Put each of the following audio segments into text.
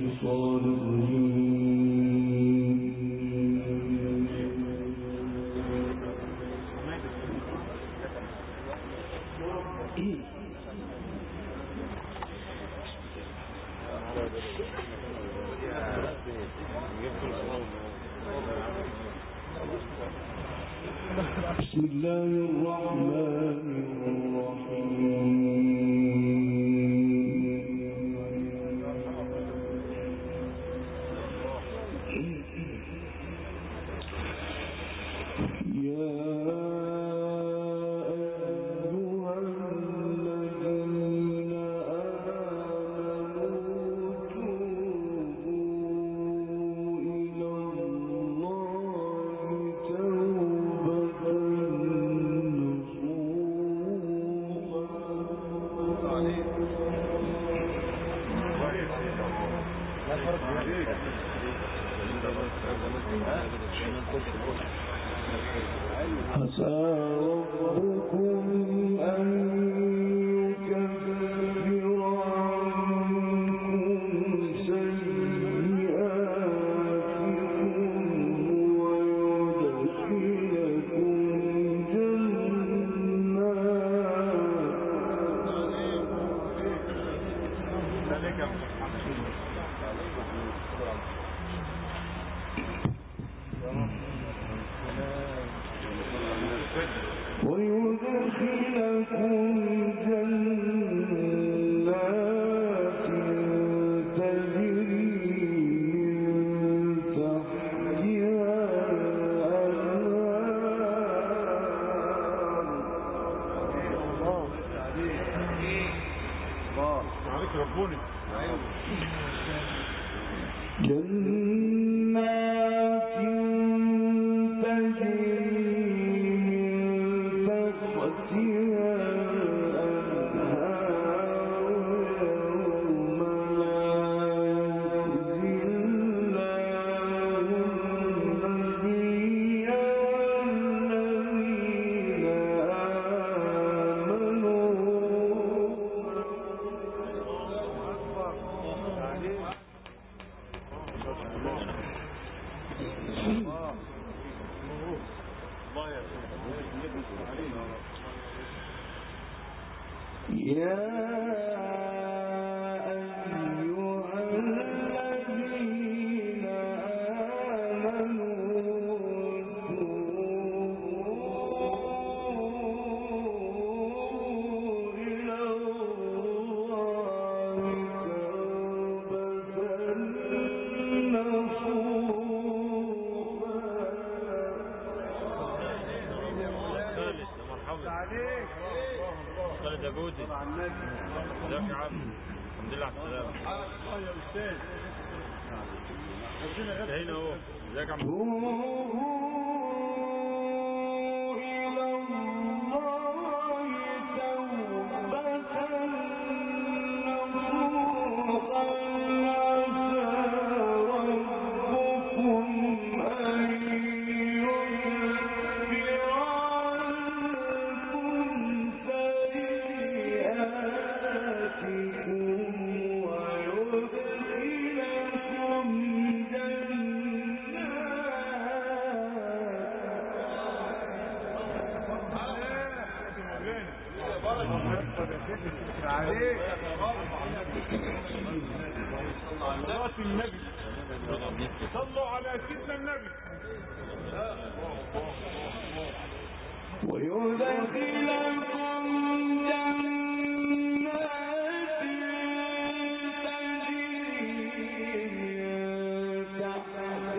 بسم الله الرحمن الرحيم عسى ربكم أن يكفر عنكم سيئاتكم ويدخلكم جنات تجري من تحتها خالد يا جودي ازيك يا عم؟ الحمد لله على السلامة. يا استاذ انتهينا اهو. ازيك يا عم؟ صلوا على سيدنا النبي. ويدخلكم جنات تجري من تحتها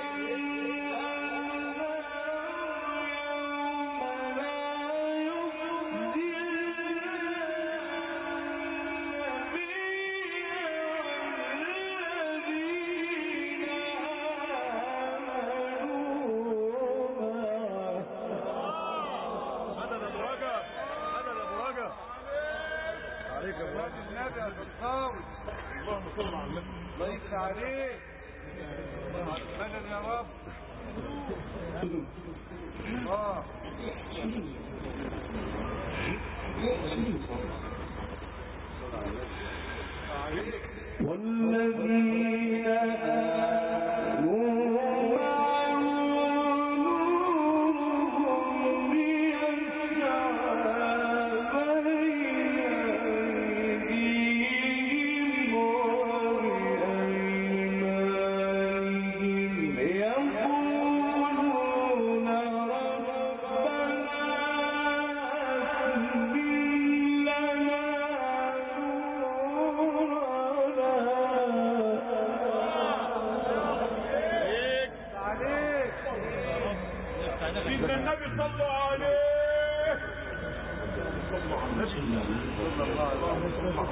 اللهم صل على النبي. الله يفتح عليك. مدد يا رب. والذي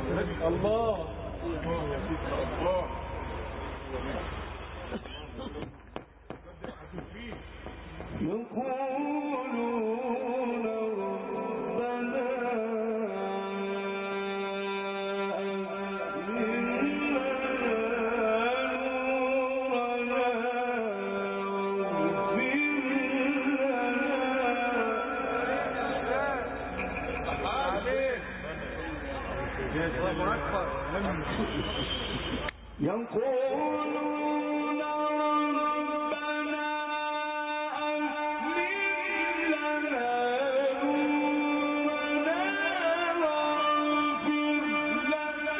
الله يقولون ربنا يقولون ربنا أتمم لنا نورنا واغفر لنا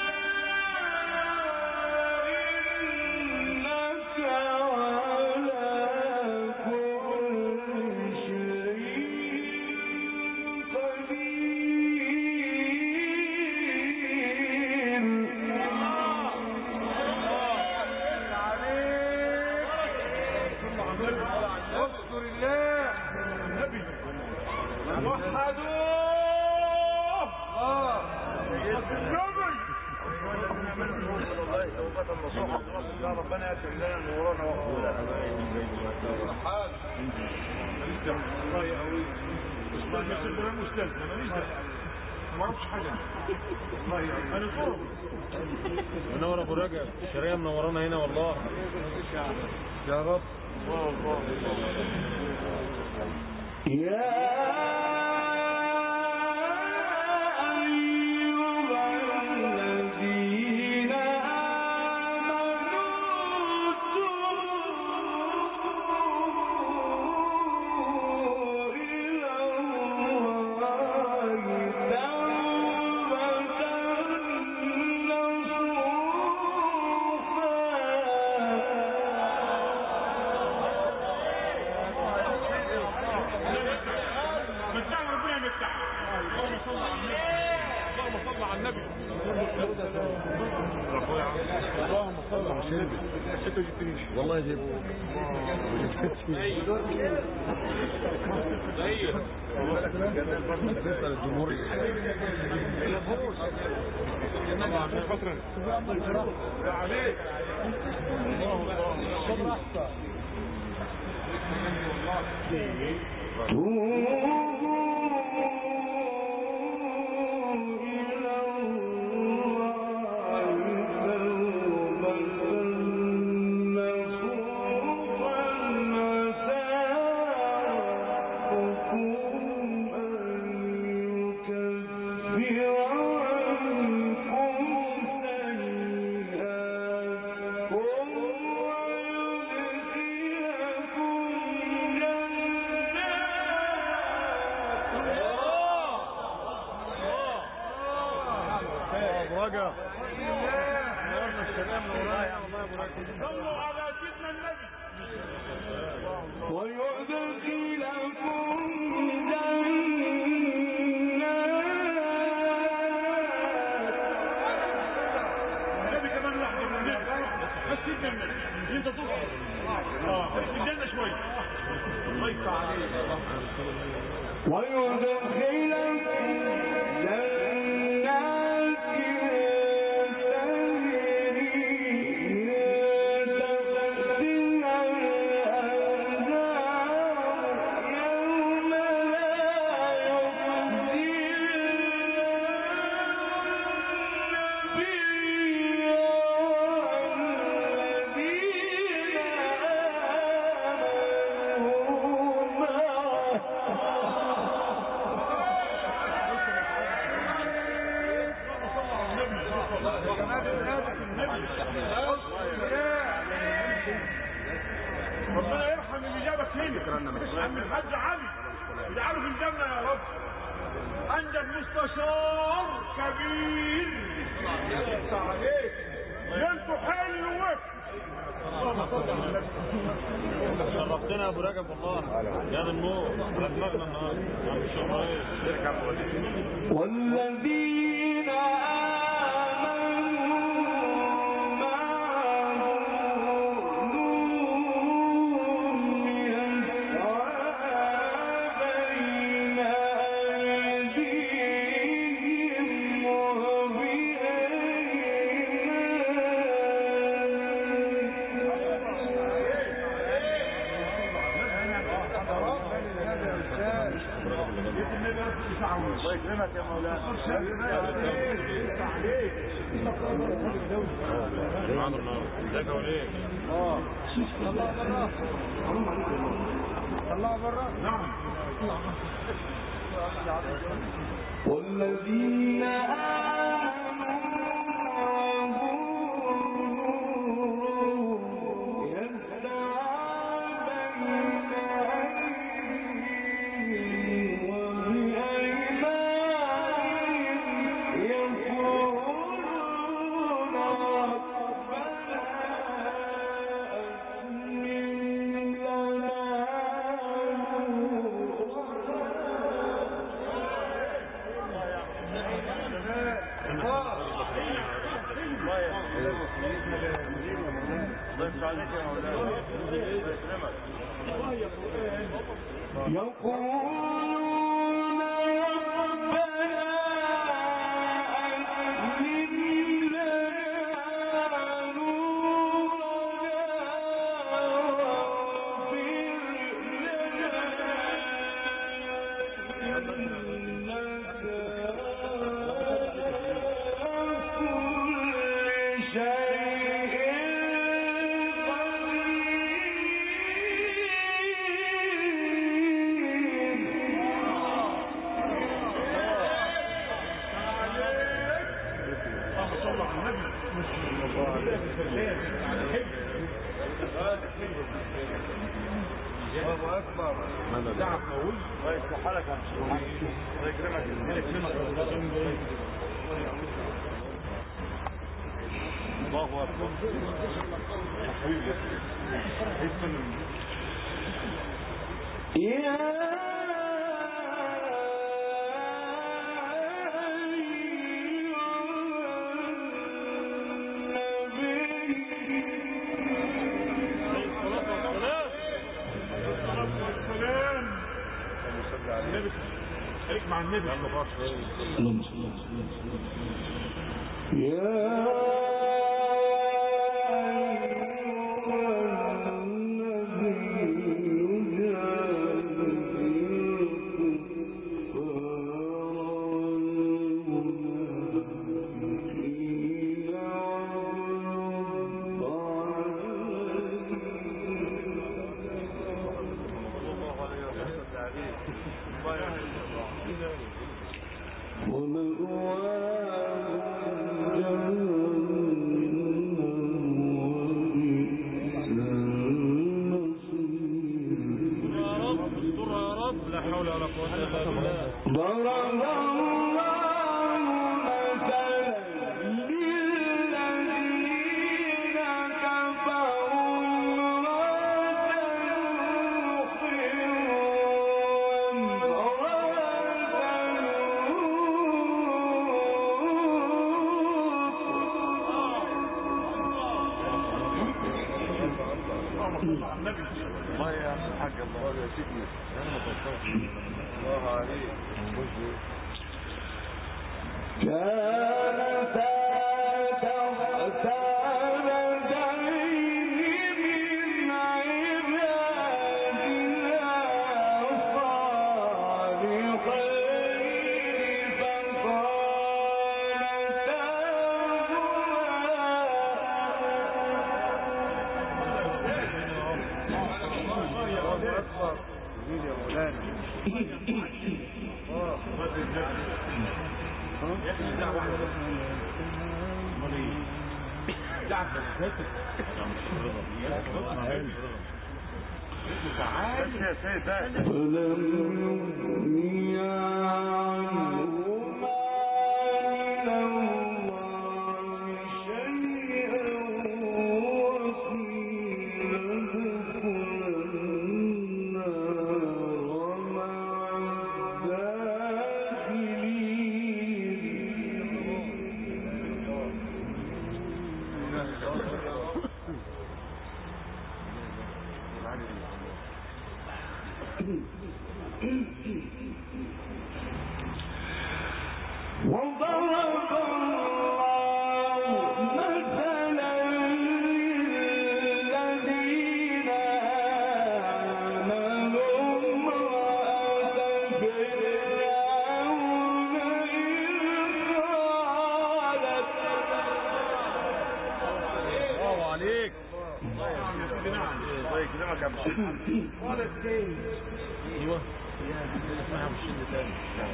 إنك على كل شيء اذكر الله النبي وحدوه ربنا يكرم لنا نورنا وقولا الله يقوي استاذ انا ما اعرفش حاجه الله يقوي انا فوق منور ابو رجب الشرقيه منورانا هنا والله يا رب الله يا أيها الذين آمنوا توبوا إلى الله توبة اللهم صل على النبي اللهم صل على النبي انت جبتنيش والله جايبه تسأل الجمهور فترة عليك رجب نورنا السلام نورانا الله يبارك صلوا على سيدنا النبي ويدخلكم النبي كمان لحظه من النبي بس سيدنا النبي انت تطلع في الجنه شويه الله يفتح عليك ويدخلكم ربنا يرحم اللي جابك هنا عم الحاج علي اجعله في الجنه يا رب انجب مستشار كبير يفتح عليك انتوا حال الوقت شرفتنا يا ابو رجب والله يا النور على دماغنا النهارده والذين بين أيديهم وبين يكرمك يا مولانا. معانا النهارده ازيك يا وليد؟ طلع بره. طلع بره. نعم. والذين آمنوا يقولون ربنا أتمم لنا نورنا واغفر لنا إنك كل شيء الله اكبر. دعم قوي. الله يصلح لك يا شيخ. الله يكرمك. الله يكرمك. الله اكبر. حبيبي يا خليك مع النبي. الله يا حاج الله يا سيدنا. الله عليك. كانتا تحت يدين من عبادنا الصالحين فلم يغني عنهما من الله شيئا وقيل ادخلا النار مع وضرب الله مثلا للذين آمنوا امرأة فرعون نعم يا سيدي نعم. زي كلامك يا ابو الشيخ. ولا التاني. ايوه اسمها مش اللي تاني.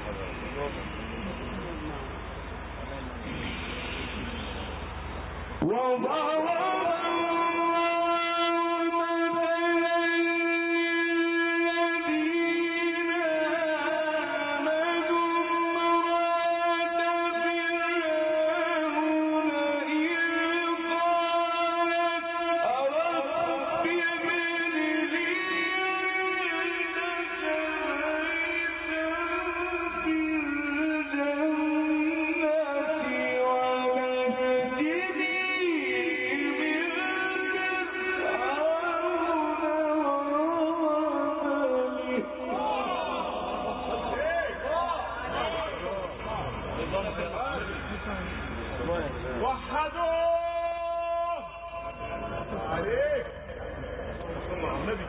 وحدوه عليك. صلى على النبي.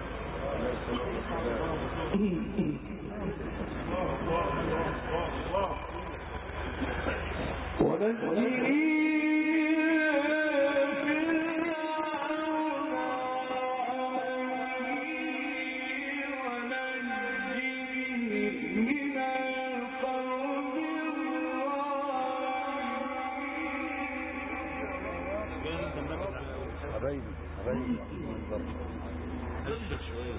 الله حبايبي هشك شويه.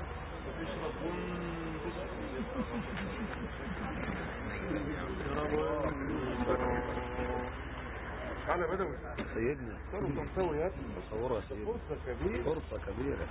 تعالى بدوي سيدنا صاروا تنطوي يا ابني. تصورها يا سيدنا. فرصة كبيرة. فرصة كبيرة.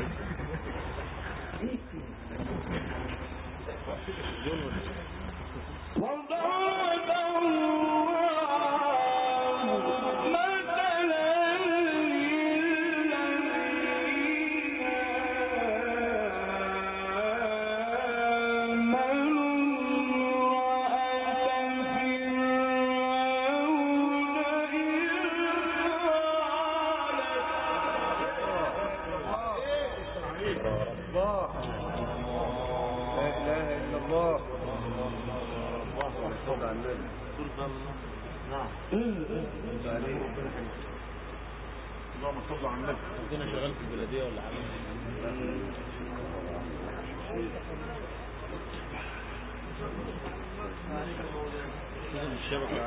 اللهم صل على النبي. كنا شغال في البلدية ولا حاجة؟ لازم الشبكة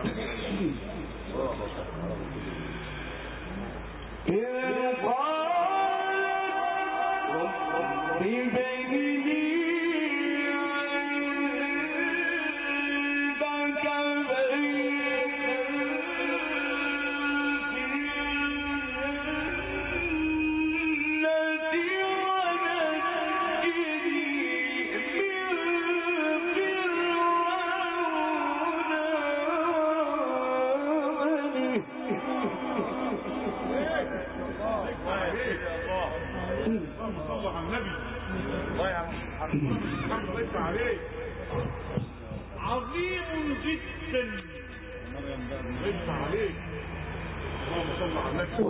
عظيم جدا. اسمع عليك. اللهم صل على النبي.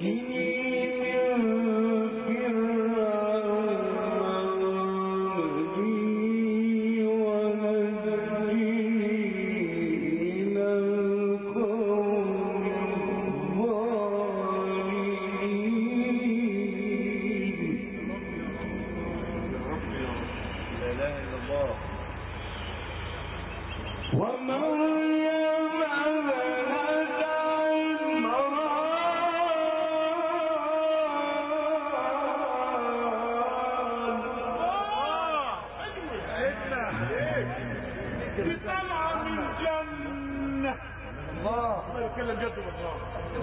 بطلعة من جنة. الله يتكلم جد والله.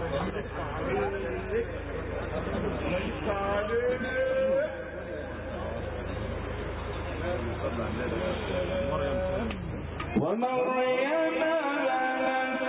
ليس عليك. ومريم بنت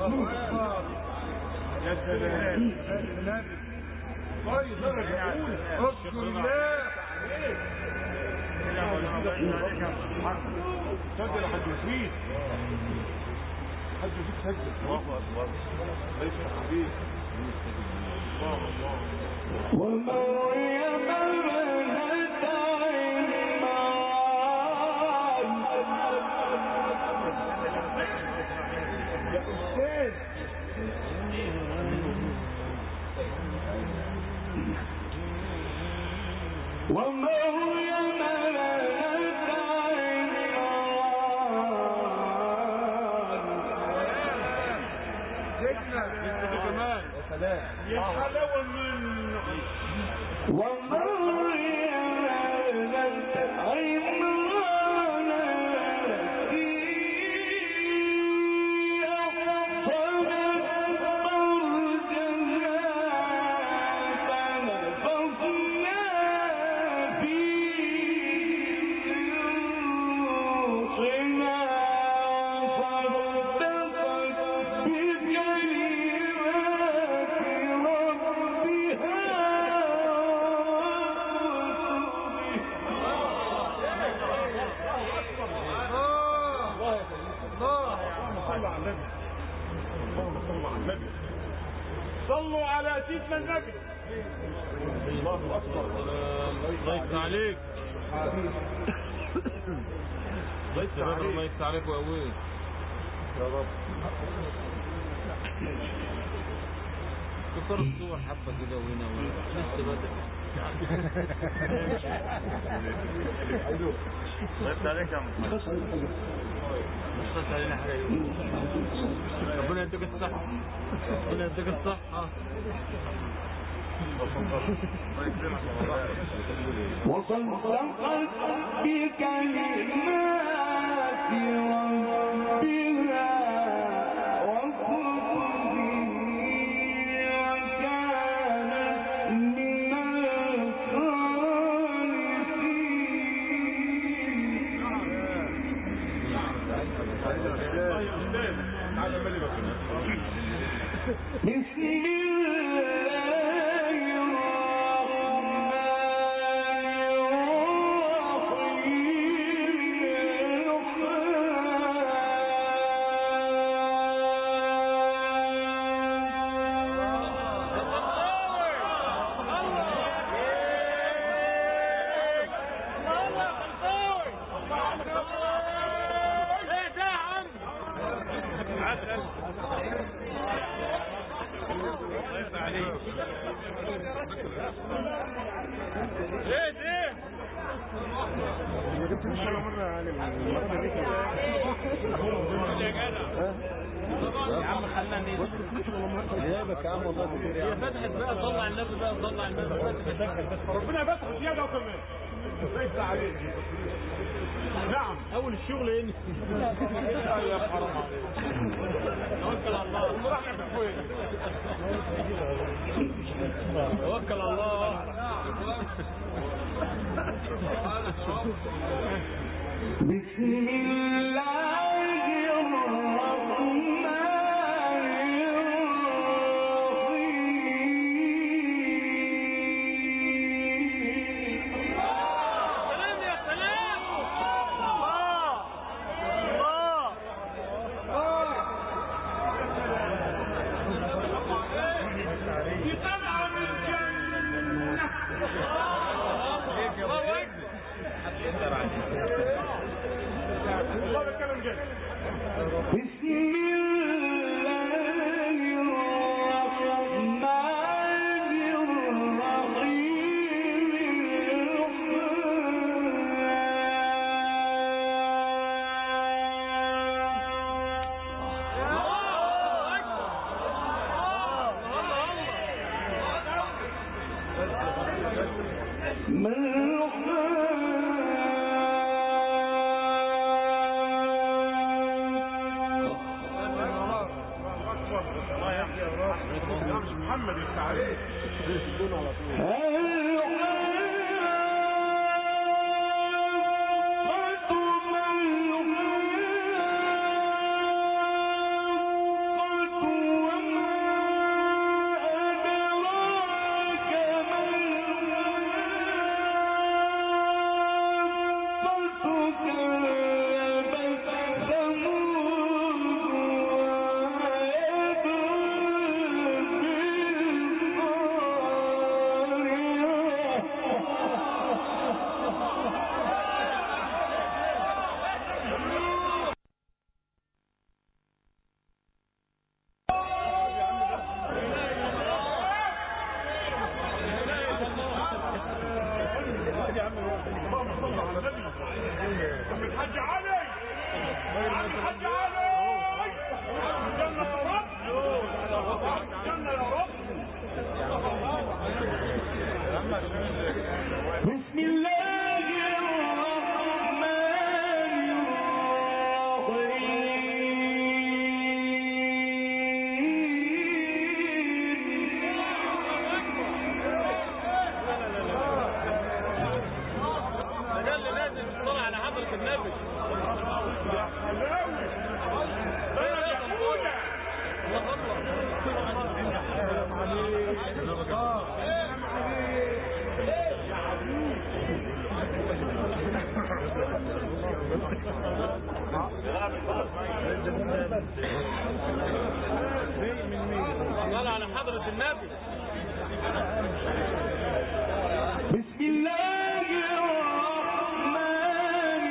يا سلام النبي طيب درجة أولى اذكر الله سجل حد يفيد حد يفيد سجل الله أكبر ليس حبيب الله ومريم ابنة عمران يا أستاذ ومريم ابنة عمران سيدنا كمان يا سلام يا حلاوة منه ومريم ابنة عمران التي أحصنت فرجها فنفخنا فيه من روحنا وصدقت بكلمات ربها صلوا على سيدنا النبي الله اكبر الله يفتح عليك الله يفتح عليك وقويك يا رب كتر الصور حبة كده وهنا وهنا لسه بدأ الله يفتح عليك يا محمد مش علينا حاجة ربنا يديك الصحة ربنا يديك الصحة وصدقت بكلمات ربها وكتبه وكانت من القانتين بسم الله يا عم خلنا نيجي غيابك يا عم والله كتير يا عم فتحت بقى طلع النبي بقى طلع النبي ربنا فتح زياده وكمان ليس عليك نعم اول الشغل ايه يا حرام عليك توكل على الله رحنا بالكويت توكل على الله بسم الله الرحمن سلام يا سلام الله دي طبعا من الجنة والله الكلام جاي بسم الله الرحمن محمد التعريف الرحمن حضرة النبي. بسم الله الرحمن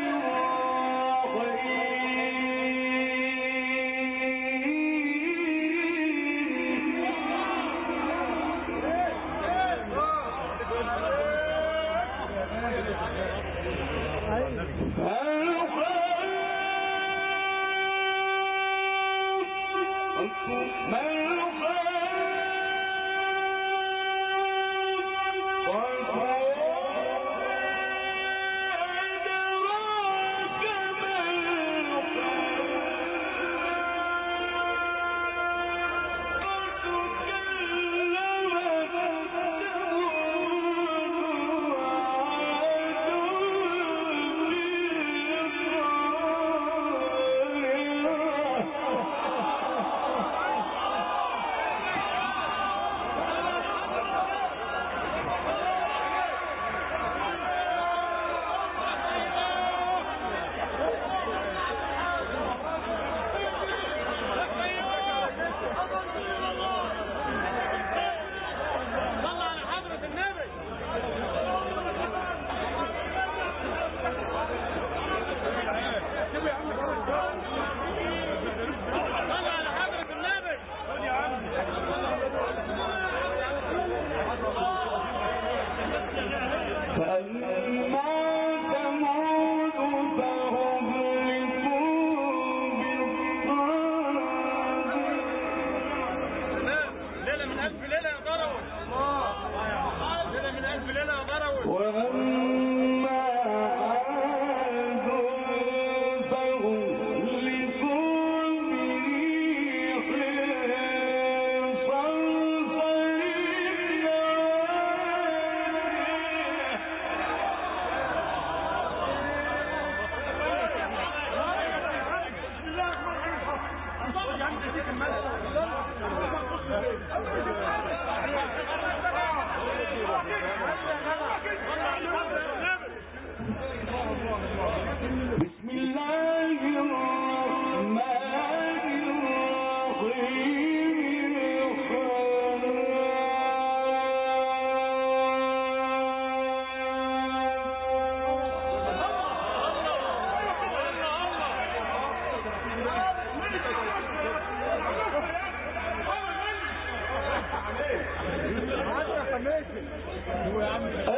بسم الله الرحمن الرحيم